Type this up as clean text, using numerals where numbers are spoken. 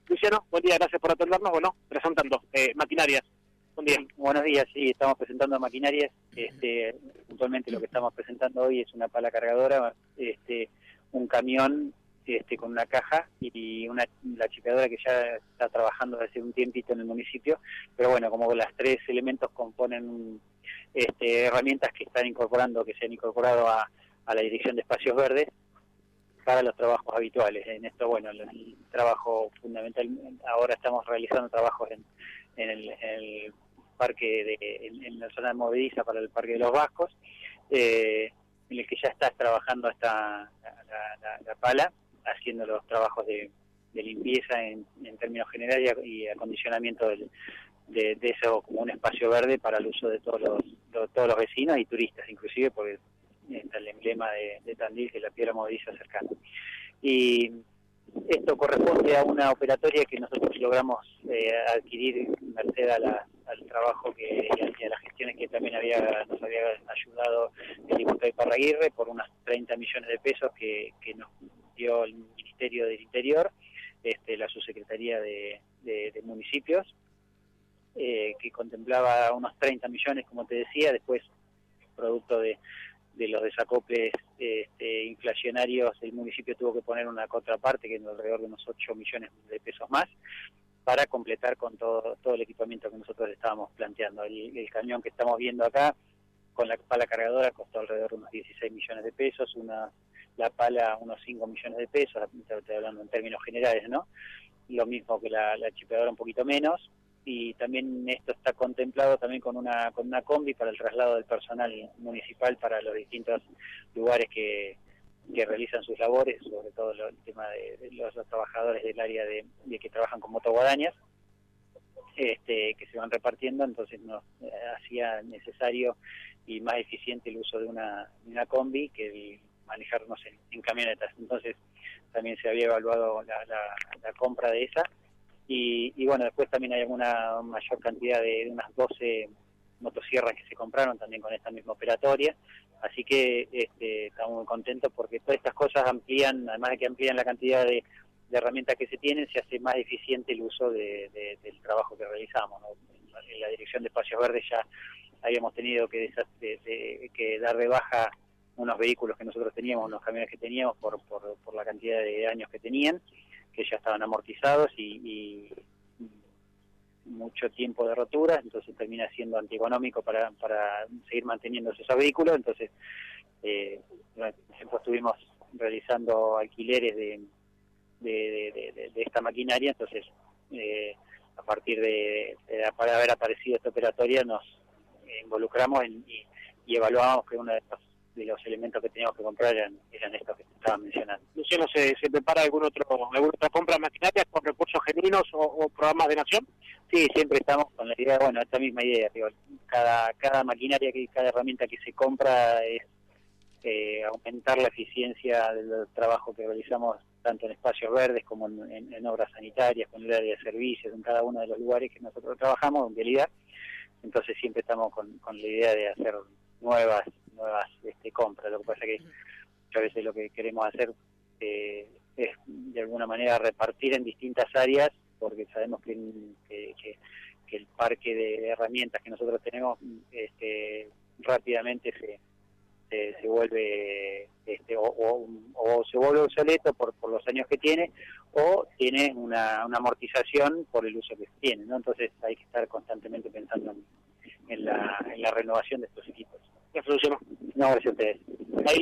Luciano, buen día, gracias por atendernos. Bueno, presentando maquinarias. Buen día. Buenos días, sí, estamos presentando maquinarias. Puntualmente lo que estamos presentando hoy es una pala cargadora, un camión con una caja y la chipeadora que ya está trabajando desde un tiempito en el municipio. Pero bueno, como los tres elementos componen herramientas que están incorporando, que se han incorporado a la Dirección de Espacios Verdes para los trabajos habituales. En esto, bueno, el trabajo fundamental, ahora estamos realizando trabajos en el parque, en la zona de movediza para el Parque de los Vascos, en el que ya estás trabajando hasta la pala, haciendo los trabajos de limpieza en términos generales y acondicionamiento de eso como un espacio verde para el uso de todos los vecinos y turistas, inclusive porque está el emblema de Tandil, que es la piedra movediza cercana. Y esto corresponde a una operatoria que nosotros logramos adquirir merced al trabajo y a las gestiones que también nos había ayudado el diputado Iparraguirre por unos 30 millones de pesos que nos dio el Ministerio del Interior, la Subsecretaría de Municipios, que contemplaba unos 30 millones, como te decía, después producto de los desacoples inflacionarios, el municipio tuvo que poner una contraparte que es alrededor de unos 8 millones de pesos más para completar con todo el equipamiento que nosotros estábamos planteando. El camión que estamos viendo acá con la pala cargadora costó alrededor de unos 16 millones de pesos, la pala unos 5 millones de pesos, estoy hablando en términos generales, ¿no? Lo mismo que la chipeadora, un poquito menos. Y también esto está contemplado también con una combi para el traslado del personal municipal para los distintos lugares que realizan sus labores, sobre todo el tema de los trabajadores del área de que trabajan con motoguadañas, que se van repartiendo. Entonces nos hacía necesario y más eficiente el uso de una combi que el manejarnos en camionetas. Entonces también se había evaluado la compra de esa. Y bueno, después también hay alguna mayor cantidad de unas 12 motosierras que se compraron también con esta misma operatoria, así que estamos muy contentos porque todas estas cosas amplían, además de que amplían la cantidad de herramientas que se tienen, se hace más eficiente el uso del trabajo que realizamos, ¿no? En la Dirección de Espacios Verdes ya habíamos tenido que dar de baja unos vehículos que nosotros teníamos, unos camiones que teníamos por la cantidad de años que tenían, que ya estaban amortizados y mucho tiempo de rotura, entonces termina siendo antieconómico para seguir manteniendo esos vehículos. Entonces después estuvimos realizando alquileres de esta maquinaria. Entonces a partir de haber aparecido esta operatoria nos involucramos y evaluamos que uno de los elementos que teníamos que comprar eran estos que te estaba mencionando. Luciano, ¿se prepara alguna otra compra de maquinarias con recursos genuinos o programas de nación? Sí, siempre estamos con la idea, bueno, esta misma idea, digo, cada maquinaria, cada herramienta que se compra es aumentar la eficiencia del trabajo que realizamos tanto en espacios verdes como en obras sanitarias, con el área de servicios, en cada uno de los lugares que nosotros trabajamos, en realidad. Entonces siempre estamos con la idea de hacer nuevas compras. Lo que pasa que muchas veces lo que queremos hacer es de alguna manera repartir en distintas áreas, porque sabemos que el parque de herramientas que nosotros tenemos rápidamente se vuelve o se vuelve obsoleto por los años que tiene, o tiene una amortización por el uso que tiene, ¿no? Entonces hay que estar constantemente pensando en la renovación de estos equipos. Gracias, Luciano. No, gracias a ustedes.